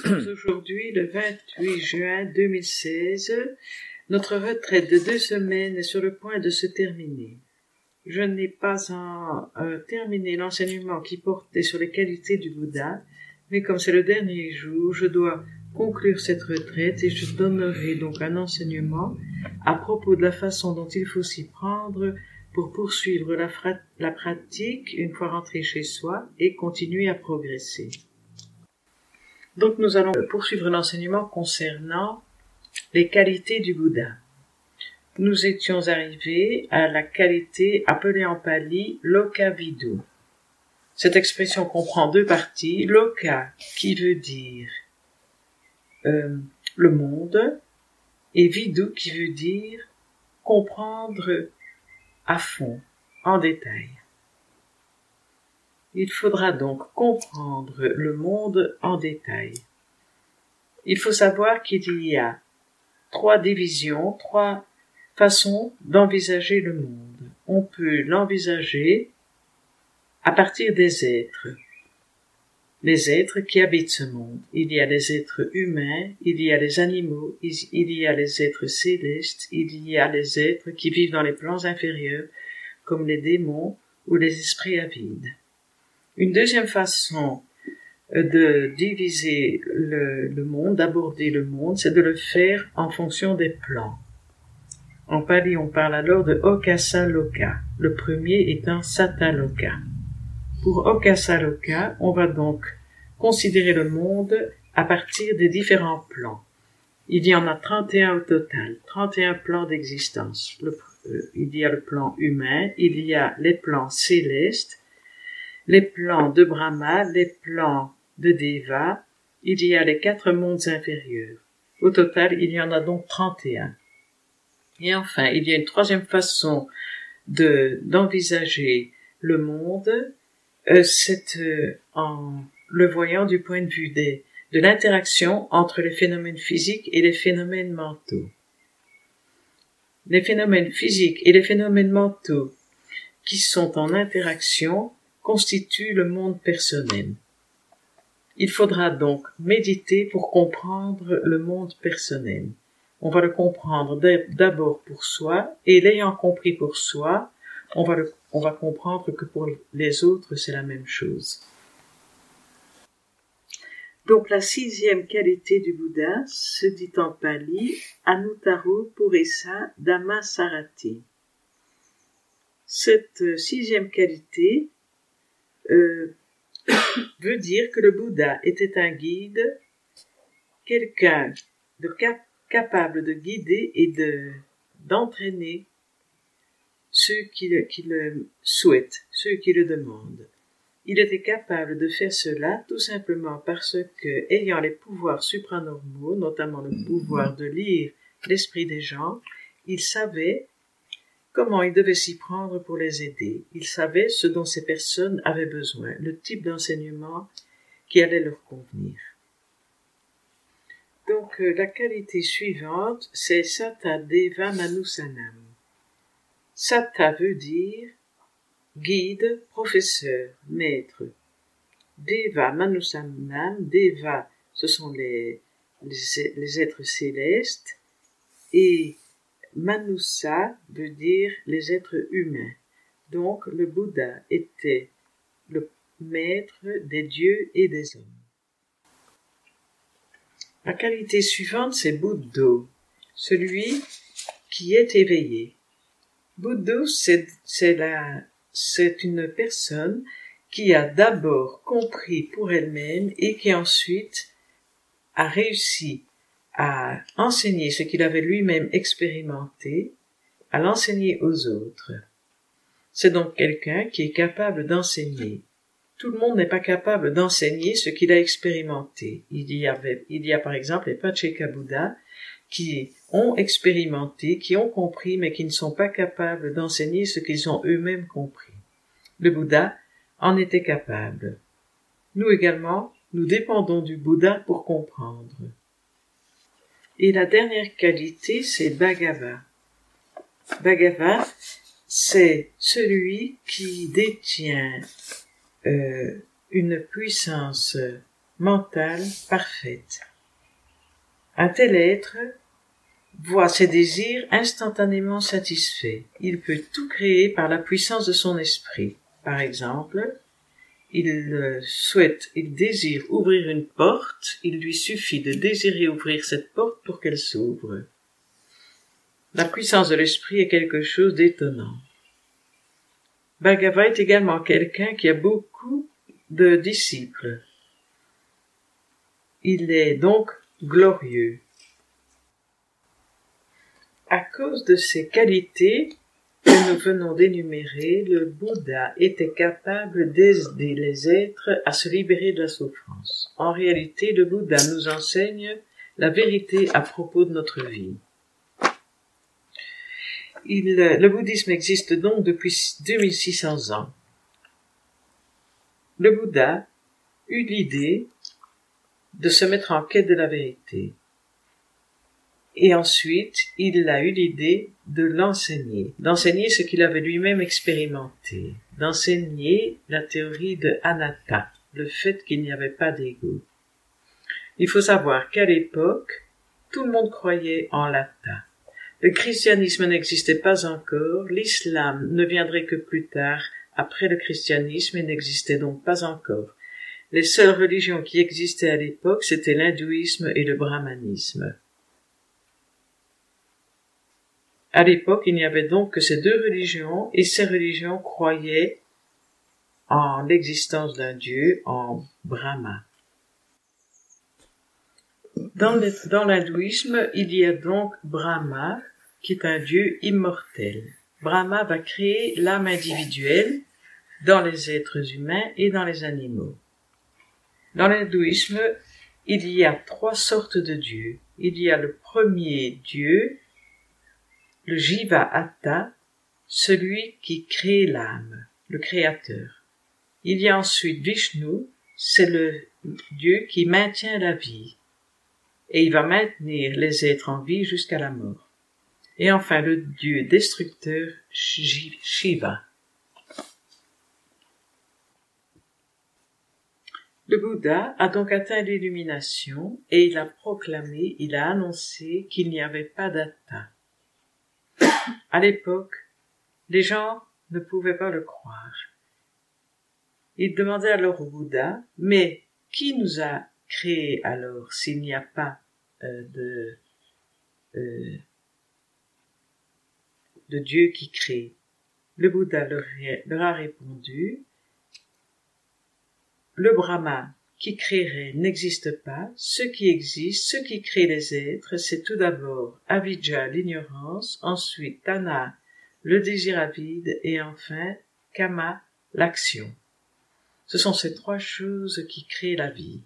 sommes aujourd'hui le 28 juin 2016. Notre retraite de 2 semaines est sur le point de se terminer. Je n'ai pas terminé l'enseignement qui portait sur les qualités du Bouddha, mais comme c'est le dernier jour, je dois conclure cette retraite et je donnerai donc un enseignement à propos de la façon dont il faut s'y prendre pour poursuivre la pratique une fois rentré chez soi et continuer à progresser. Donc nous allons poursuivre l'enseignement concernant les qualités du Bouddha. Nous étions arrivés à la qualité appelée en pali Loka Vidu. Cette expression comprend 2 parties. Loka qui veut dire le monde et Vidu qui veut dire comprendre à fond, en détail. Il faudra donc comprendre le monde en détail. Il faut savoir qu'il y a 3 divisions, 3 façons d'envisager le monde. On peut l'envisager à partir des êtres. Les êtres qui habitent ce monde. Il y a les êtres humains, il y a les animaux, il y a les êtres célestes, il y a les êtres qui vivent dans les plans inférieurs, comme les démons ou les esprits avides. Une deuxième façon de diviser le monde, d'aborder le monde, c'est de le faire en fonction des plans. En pali, on parle alors de Okasa Loka, le premier étant Satta Loka. Pour Okasa Loka, on va donc considérer le monde à partir des différents plans. Il y en a 31 au total, 31 plans d'existence. Il y a le plan humain, il y a les plans célestes, les plans de Brahma, les plans de Deva, il y a les 4 mondes inférieurs. Au total, il y en a donc 31. Et enfin, il y a une troisième façon d'envisager le monde, c'est en le voyant du point de vue de l'interaction entre les phénomènes physiques et les phénomènes mentaux. Les phénomènes physiques et les phénomènes mentaux qui sont en interaction constituent le monde personnel. Il faudra donc méditer pour comprendre le monde personnel. On va le comprendre d'abord pour soi, et l'ayant compris pour soi, on va comprendre que pour les autres, c'est la même chose. Donc la 6e qualité du Bouddha se dit en pali Anuttaro Purisa Dhamma Sarati. Cette 6e qualité veut dire que le Bouddha était un guide, quelqu'un de capable de guider et d'entraîner ceux qui le souhaitent, ceux qui le demandent. Il était capable de faire cela tout simplement parce que, ayant les pouvoirs supranormaux, notamment le pouvoir de lire l'esprit des gens, il savait comment il devait s'y prendre pour les aider. Il savait ce dont ces personnes avaient besoin, le type d'enseignement qui allait leur convenir. Donc, la qualité suivante, c'est Satta Deva Manusanam. Satta veut dire guide, professeur, maître. Deva Manusanam, Deva, ce sont les êtres célestes, et Manusa veut dire les êtres humains. Donc, le Bouddha était le maître des dieux et des hommes. La qualité suivante, c'est Buddho, celui qui est éveillé. Buddho, c'est une personne qui a d'abord compris pour elle-même et qui ensuite a réussi à enseigner ce qu'il avait lui-même expérimenté, à l'enseigner aux autres. C'est donc quelqu'un qui est capable d'enseigner. Tout le monde n'est pas capable d'enseigner ce qu'il a expérimenté. Il y a par exemple les Pacceka Buddha qui ont expérimenté, qui ont compris, mais qui ne sont pas capables d'enseigner ce qu'ils ont eux-mêmes compris. Le Bouddha en était capable. Nous également, nous dépendons du Bouddha pour comprendre. Et la dernière qualité, c'est Bhagava. Bhagava, c'est celui qui détient une puissance mentale parfaite. Un tel être voit ses désirs instantanément satisfaits. Il peut tout créer par la puissance de son esprit. Par exemple, il désire ouvrir une porte, il lui suffit de désirer ouvrir cette porte pour qu'elle s'ouvre. La puissance de l'esprit est quelque chose d'étonnant. Bhargava est également quelqu'un qui a beaucoup de disciples. Il est donc glorieux. À cause de ces qualités que nous venons d'énumérer, le Bouddha était capable d'aider les êtres à se libérer de la souffrance. En réalité, le Bouddha nous enseigne la vérité à propos de notre vie. Le bouddhisme existe donc depuis 2600 ans. Le Bouddha eut l'idée de se mettre en quête de la vérité. Et ensuite, il a eu l'idée de d'enseigner ce qu'il avait lui-même expérimenté, d'enseigner la théorie de Anatta, le fait qu'il n'y avait pas d'ego. Il faut savoir qu'à l'époque, tout le monde croyait en l'Atta. Le christianisme n'existait pas encore, l'islam ne viendrait que plus tard, après le christianisme, et n'existait donc pas encore. Les seules religions qui existaient à l'époque, c'était l'hindouisme et le brahmanisme. À l'époque, il n'y avait donc que ces deux religions, et ces religions croyaient en l'existence d'un dieu, en Brahma. Dans l'hindouisme, il y a donc Brahma, qui est un dieu immortel. Brahma va créer l'âme individuelle dans les êtres humains et dans les animaux. Dans l'hindouisme, il y a 3 sortes de dieux. Il y a le premier dieu, le Jiva-Atta, celui qui crée l'âme, le créateur. Il y a ensuite Vishnu, c'est le dieu qui maintient la vie, et il va maintenir les êtres en vie jusqu'à la mort. Et enfin le dieu destructeur, Shiva. Le Bouddha a donc atteint l'illumination et il a annoncé qu'il n'y avait pas d'atta. À l'époque, les gens ne pouvaient pas le croire. Ils demandaient alors au Bouddha, mais qui nous a créés alors s'il n'y a pas de Dieu qui crée? Le Bouddha leur a répondu, le Brahma qui créerait n'existe pas, ce qui existe, ce qui crée les êtres, c'est tout d'abord avidya, l'ignorance, ensuite tana, le désir avide, et enfin kama, l'action. Ce sont ces 3 choses qui créent la vie.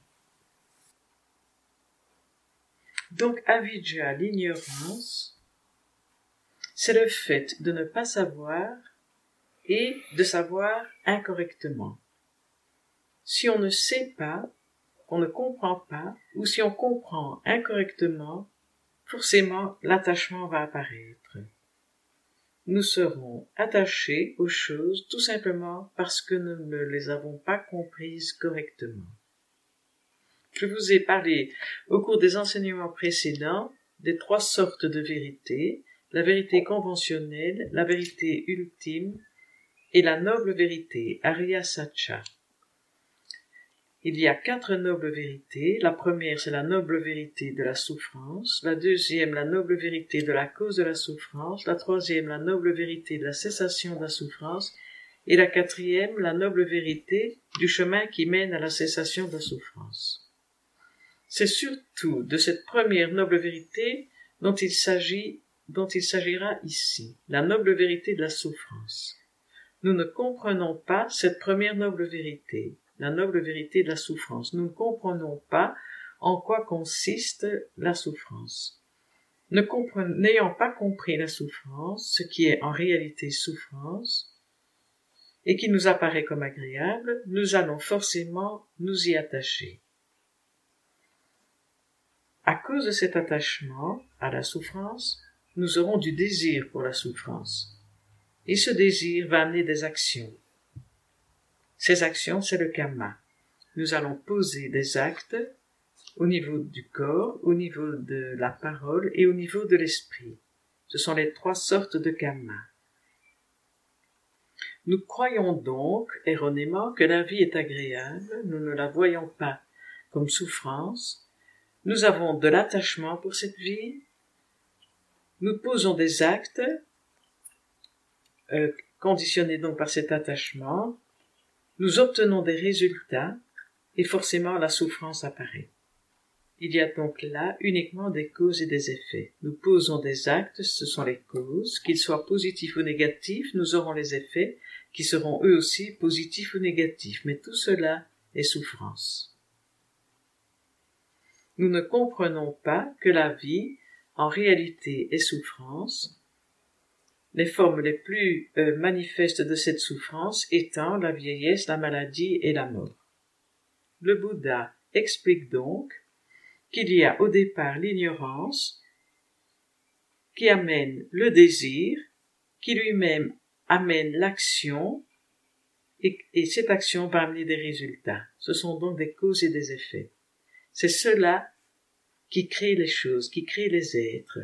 Donc avidya, l'ignorance, c'est le fait de ne pas savoir et de savoir incorrectement. Si on ne sait pas, on ne comprend pas, ou si on comprend incorrectement, forcément l'attachement va apparaître. Nous serons attachés aux choses tout simplement parce que nous ne les avons pas comprises correctement. Je vous ai parlé au cours des enseignements précédents des 3 sortes de vérités, la vérité conventionnelle, la vérité ultime et la noble vérité, Arya Satcha. Il y a 4 nobles vérités. La première, c'est la noble vérité de la souffrance. La deuxième, la noble vérité de la cause de la souffrance. La troisième, la noble vérité de la cessation de la souffrance. Et la 4e, la noble vérité du chemin qui mène à la cessation de la souffrance. C'est surtout de cette première noble vérité dont il s'agira ici, la noble vérité de la souffrance. Nous ne comprenons pas cette première noble vérité, la noble vérité de la souffrance. Nous ne comprenons pas en quoi consiste la souffrance. N'ayant pas compris la souffrance, ce qui est en réalité souffrance, et qui nous apparaît comme agréable, nous allons forcément nous y attacher. À cause de cet attachement à la souffrance, nous aurons du désir pour la souffrance. Et ce désir va amener des actions. Ces actions, c'est le karma. nous allons poser des actes au niveau du corps, au niveau de la parole et au niveau de l'esprit. Ce sont les 3 sortes de kamma. Nous croyons donc erronément que la vie est agréable, nous ne la voyons pas comme souffrance, nous avons de l'attachement pour cette vie, nous posons des actes conditionnés donc par cet attachement, nous obtenons des résultats et forcément la souffrance apparaît. Il y a donc là uniquement des causes et des effets. Nous posons des actes, ce sont les causes, qu'ils soient positifs ou négatifs, nous aurons les effets qui seront eux aussi positifs ou négatifs, mais tout cela est souffrance. Nous ne comprenons pas que la vie, en réalité, est souffrance, les formes les plus manifestes de cette souffrance étant la vieillesse, la maladie et la mort. Le Bouddha explique donc qu'il y a au départ l'ignorance qui amène le désir, qui lui-même amène l'action, et cette action va amener des résultats. Ce sont donc des causes et des effets. C'est cela qui crée les choses, qui crée les êtres.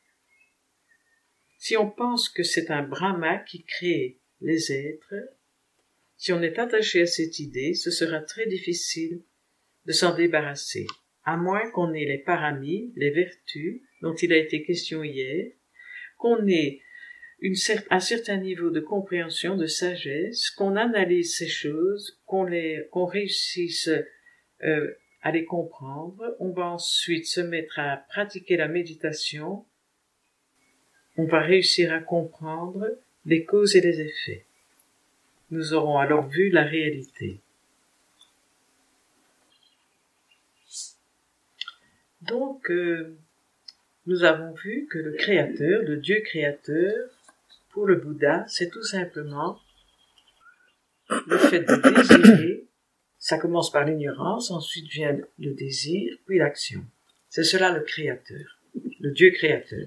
Si on pense que c'est un Brahma qui crée les êtres, si on est attaché à cette idée, ce sera très difficile de s'en débarrasser, à moins qu'on ait les paramis, les vertus, dont il a été question hier, qu'on ait un certain niveau de compréhension, de sagesse, qu'on analyse ces choses, qu'on réussisse à les comprendre. On va ensuite se mettre à pratiquer la méditation. On va réussir à comprendre les causes et les effets. Nous aurons alors vu la réalité. Donc, nous avons vu que le Créateur, le Dieu créateur, pour le Bouddha, c'est tout simplement le fait de désirer. Ça commence par l'ignorance, ensuite vient le désir, puis l'action. C'est cela le Créateur, le Dieu créateur.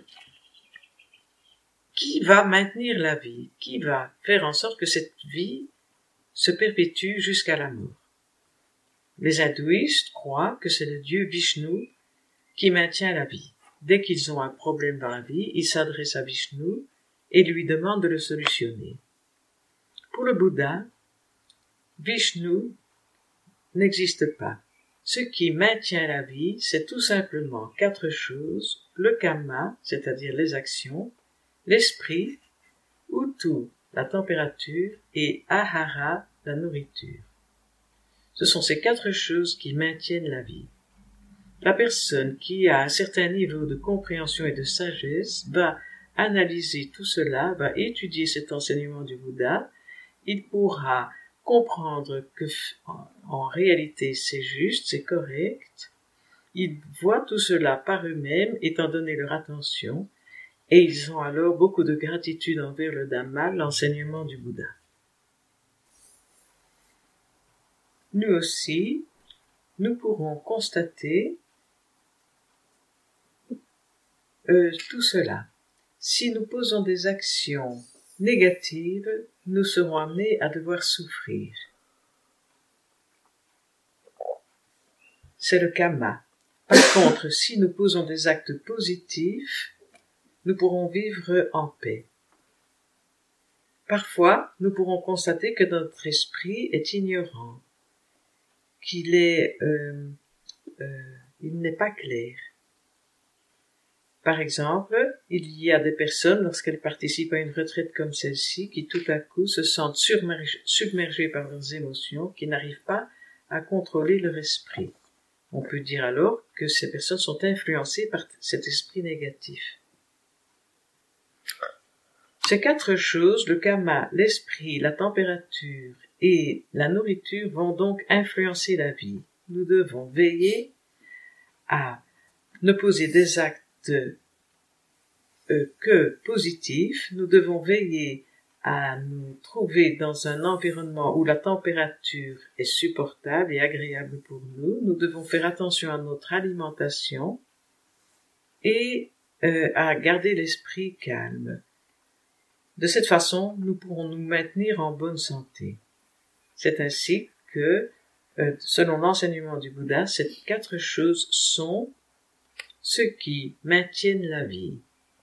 Qui va maintenir la vie? Qui va faire en sorte que cette vie se perpétue jusqu'à la mort? Les hindouistes croient que c'est le Dieu Vishnu qui maintient la vie. Dès qu'ils ont un problème dans la vie, ils s'adressent à Vishnu et lui demandent de le solutionner. Pour le Bouddha, Vishnu n'existe pas. Ce qui maintient la vie, c'est tout simplement 4 choses: le kamma, c'est-à-dire les actions, l'esprit, Utu, la température, et Ahara, la nourriture. Ce sont ces 4 choses qui maintiennent la vie. La personne qui a un certain niveau de compréhension et de sagesse va analyser tout cela, va étudier cet enseignement du Bouddha. Il pourra comprendre que en réalité c'est juste, c'est correct. Ils voient tout cela par eux-mêmes étant donné leur attention, et ils ont alors beaucoup de gratitude envers le Dhamma, l'enseignement du Bouddha. Nous aussi, nous pourrons constater tout cela. Si nous posons des actions négatives, nous serons amenés à devoir souffrir. C'est le kamma. Par contre, si nous posons des actes positifs, nous pourrons vivre en paix. Parfois, nous pourrons constater que notre esprit est ignorant, qu'il est, il n'est pas clair. Par exemple, il y a des personnes, lorsqu'elles participent à une retraite comme celle-ci, qui tout à coup se sentent submergées par leurs émotions, qui n'arrivent pas à contrôler leur esprit. On peut dire alors que ces personnes sont influencées par cet esprit négatif. Ces 4 choses, le kamma, l'esprit, la température et la nourriture, vont donc influencer la vie. Nous devons veiller à ne poser des actes que positifs. Nous devons veiller à nous trouver dans un environnement où la température est supportable et agréable pour nous. Nous devons faire attention à notre alimentation et à garder l'esprit calme. De cette façon, nous pourrons nous maintenir en bonne santé. C'est ainsi que selon l'enseignement du Bouddha, ces 4 choses sont ce qui maintiennent la vie.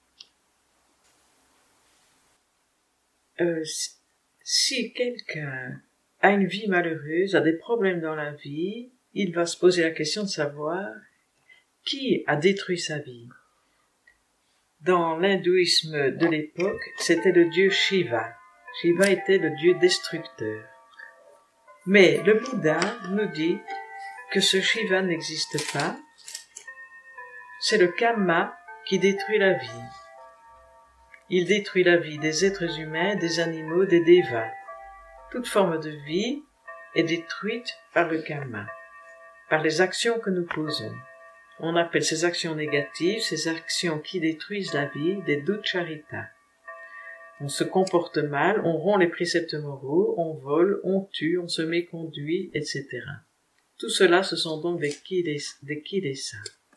Si quelqu'un a une vie malheureuse, a des problèmes dans la vie, il va se poser la question de savoir qui a détruit sa vie. Dans l'hindouisme de l'époque, c'était le dieu Shiva. Shiva était le dieu destructeur. Mais le Bouddha nous dit que ce Shiva n'existe pas. C'est le karma qui détruit la vie. Il détruit la vie des êtres humains, des animaux, des devas. Toute forme de vie est détruite par le karma, par les actions que nous posons. On appelle ces actions négatives, ces actions qui détruisent la vie, des duccharita. On se comporte mal, on rompt les préceptes moraux, on vole, on tue, on se méconduit, etc. Tout cela, ce sont donc des kilesa,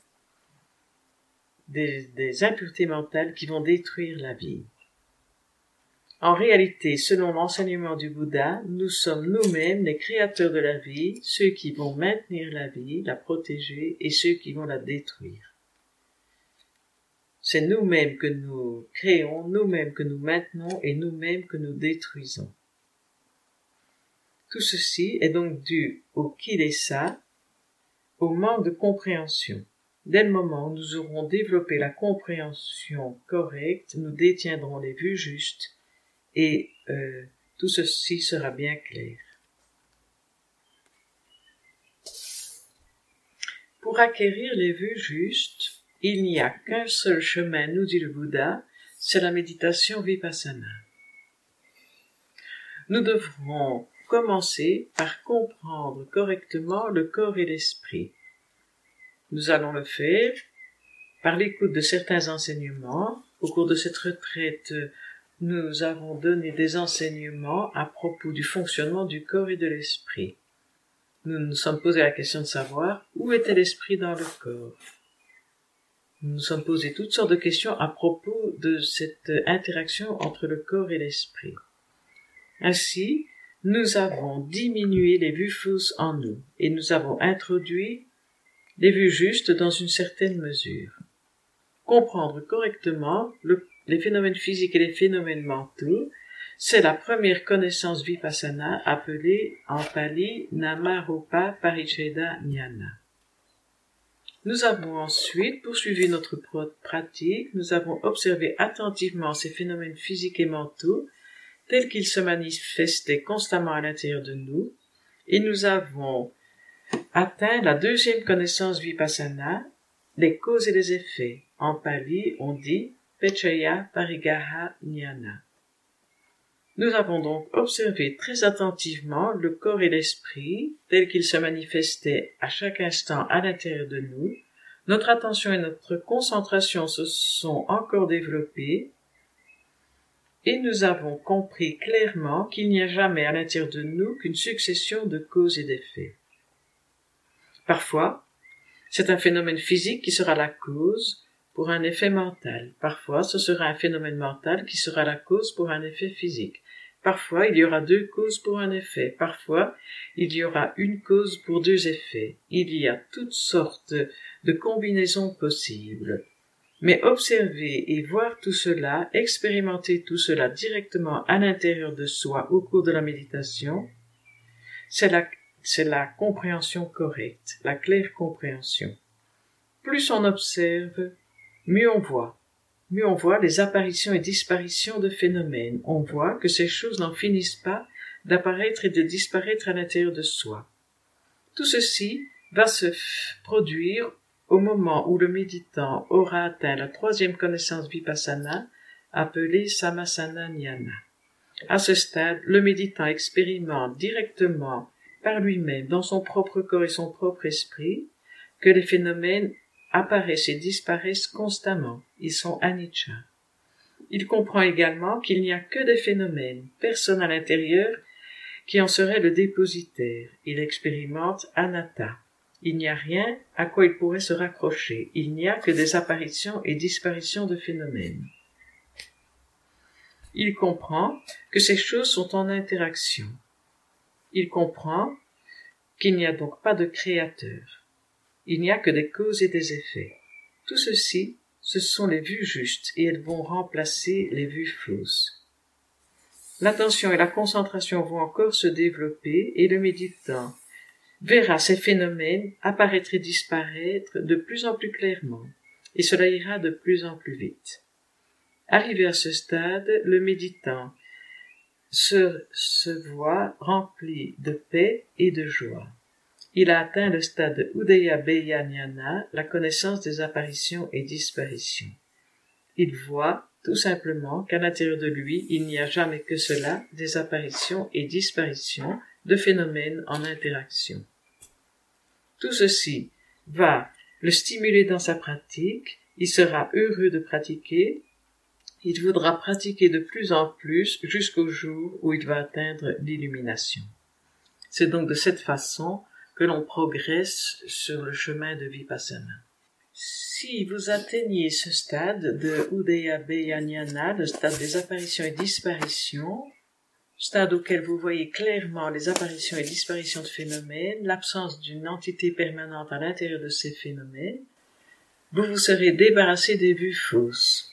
des impuretés mentales qui vont détruire la vie. En réalité, selon l'enseignement du Bouddha, nous sommes nous-mêmes les créateurs de la vie, ceux qui vont maintenir la vie, la protéger, et ceux qui vont la détruire. C'est nous-mêmes que nous créons, nous-mêmes que nous maintenons et nous-mêmes que nous détruisons. Tout ceci est donc dû au kilesa, au manque de compréhension. Dès le moment où nous aurons développé la compréhension correcte, nous détiendrons les vues justes et tout ceci sera bien clair. Pour acquérir les vues justes, il n'y a qu'un seul chemin, nous dit le Bouddha, c'est la méditation vipassana. Nous devrons commencer par comprendre correctement le corps et l'esprit. Nous allons le faire par l'écoute de certains enseignements. Au cours de cette retraite, nous avons donné des enseignements à propos du fonctionnement du corps et de l'esprit. Nous nous sommes posé la question de savoir où était l'esprit dans le corps. Nous nous sommes posé toutes sortes de questions à propos de cette interaction entre le corps et l'esprit. Ainsi, nous avons diminué les vues fausses en nous et nous avons introduit les vues justes dans une certaine mesure. Comprendre correctement les phénomènes physiques et les phénomènes mentaux, c'est la première connaissance vipassana appelée en pali Namarupa Paricheda Jnana. Nous avons ensuite poursuivi notre pratique, nous avons observé attentivement ces phénomènes physiques et mentaux tels qu'ils se manifestaient constamment à l'intérieur de nous, et nous avons atteint la deuxième connaissance vipassana, les causes et les effets. En pali, on dit Pechaya Parigaha Jnana. Nous avons donc observé très attentivement le corps et l'esprit tels qu'ils se manifestaient à chaque instant à l'intérieur de nous. Notre attention et notre concentration se sont encore développées et nous avons compris clairement qu'il n'y a jamais à l'intérieur de nous qu'une succession de causes et d'effets. Parfois, c'est un phénomène physique qui sera la cause pour un effet mental. Parfois, ce sera un phénomène mental qui sera la cause pour un effet physique. Parfois, il y aura 2 causes pour un effet. Parfois, il y aura une cause pour 2 effets. Il y a toutes sortes de combinaisons possibles. Mais observer et voir tout cela, expérimenter tout cela directement à l'intérieur de soi au cours de la méditation, c'est la compréhension correcte, la claire compréhension. Plus on observe, mieux on voit. Mieux on voit les apparitions et disparitions de phénomènes. On voit que ces choses n'en finissent pas d'apparaître et de disparaître à l'intérieur de soi. Tout ceci va se produire au moment où le méditant aura atteint la 3e connaissance vipassana, appelée Samasana Jnana. À ce stade, le méditant expérimente directement par lui-même, dans son propre corps et son propre esprit, que les phénomènes apparaissent et disparaissent constamment. Ils sont anicca. Il comprend également qu'il n'y a que des phénomènes, personne à l'intérieur qui en serait le dépositaire. Il expérimente anatta. Il n'y a rien à quoi il pourrait se raccrocher. Il n'y a que des apparitions et disparitions de phénomènes. Il comprend que ces choses sont en interaction. Il comprend qu'il n'y a donc pas de créateur. Il n'y a que des causes et des effets. Tout ceci, ce sont les vues justes et elles vont remplacer les vues fausses. L'attention et la concentration vont encore se développer et le méditant verra ces phénomènes apparaître et disparaître de plus en plus clairement et cela ira de plus en plus vite. Arrivé à ce stade, le méditant se voit rempli de paix et de joie. Il a atteint le stade de Udayabheya Jnana, la connaissance des apparitions et disparitions. Il voit tout simplement qu'à l'intérieur de lui, il n'y a jamais que cela, des apparitions et disparitions de phénomènes en interaction. Tout ceci va le stimuler dans sa pratique, il sera heureux de pratiquer, il voudra pratiquer de plus en plus jusqu'au jour où il va atteindre l'illumination. C'est donc de cette façon que l'on progresse sur le chemin de Vipassana. Si vous atteignez ce stade de Udayabheya Jnana, le stade des apparitions et disparitions, stade auquel vous voyez clairement les apparitions et disparitions de phénomènes, l'absence d'une entité permanente à l'intérieur de ces phénomènes, vous vous serez débarrassé des vues fausses.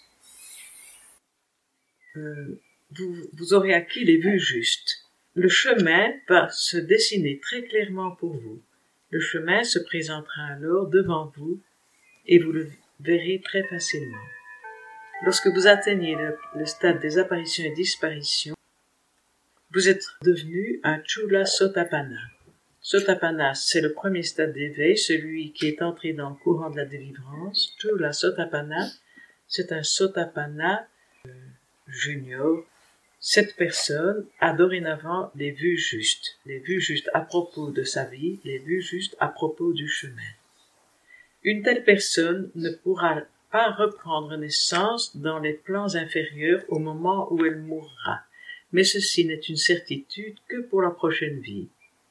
Vous aurez acquis les vues justes. Le chemin va se dessiner très clairement pour vous. Le chemin se présentera alors devant vous et vous le verrez très facilement. Lorsque vous atteignez le stade des apparitions et disparitions, vous êtes devenu un Chula Sotapanna. Sotapanna, c'est le premier stade d'éveil, celui qui est entré dans le courant de la délivrance. Chula Sotapanna, c'est un Sotapanna junior. Cette personne a dorénavant les vues justes à propos de sa vie, les vues justes à propos du chemin. Une telle personne ne pourra pas reprendre naissance dans les plans inférieurs au moment où elle mourra, mais ceci n'est une certitude que pour la prochaine vie.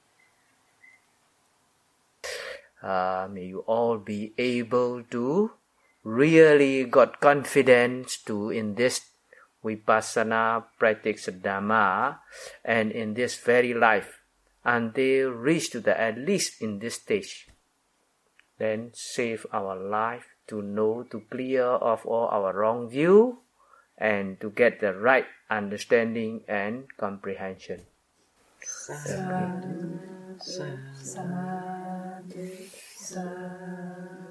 May you all be able to really got confidence to in this Vipassana practice Dhamma and in this very life until reach to the at least in this stage. Then save our life to know, to clear of all our wrong view and to get the right understanding and comprehension. Sadhu, sadhu, sadhu, sadhu.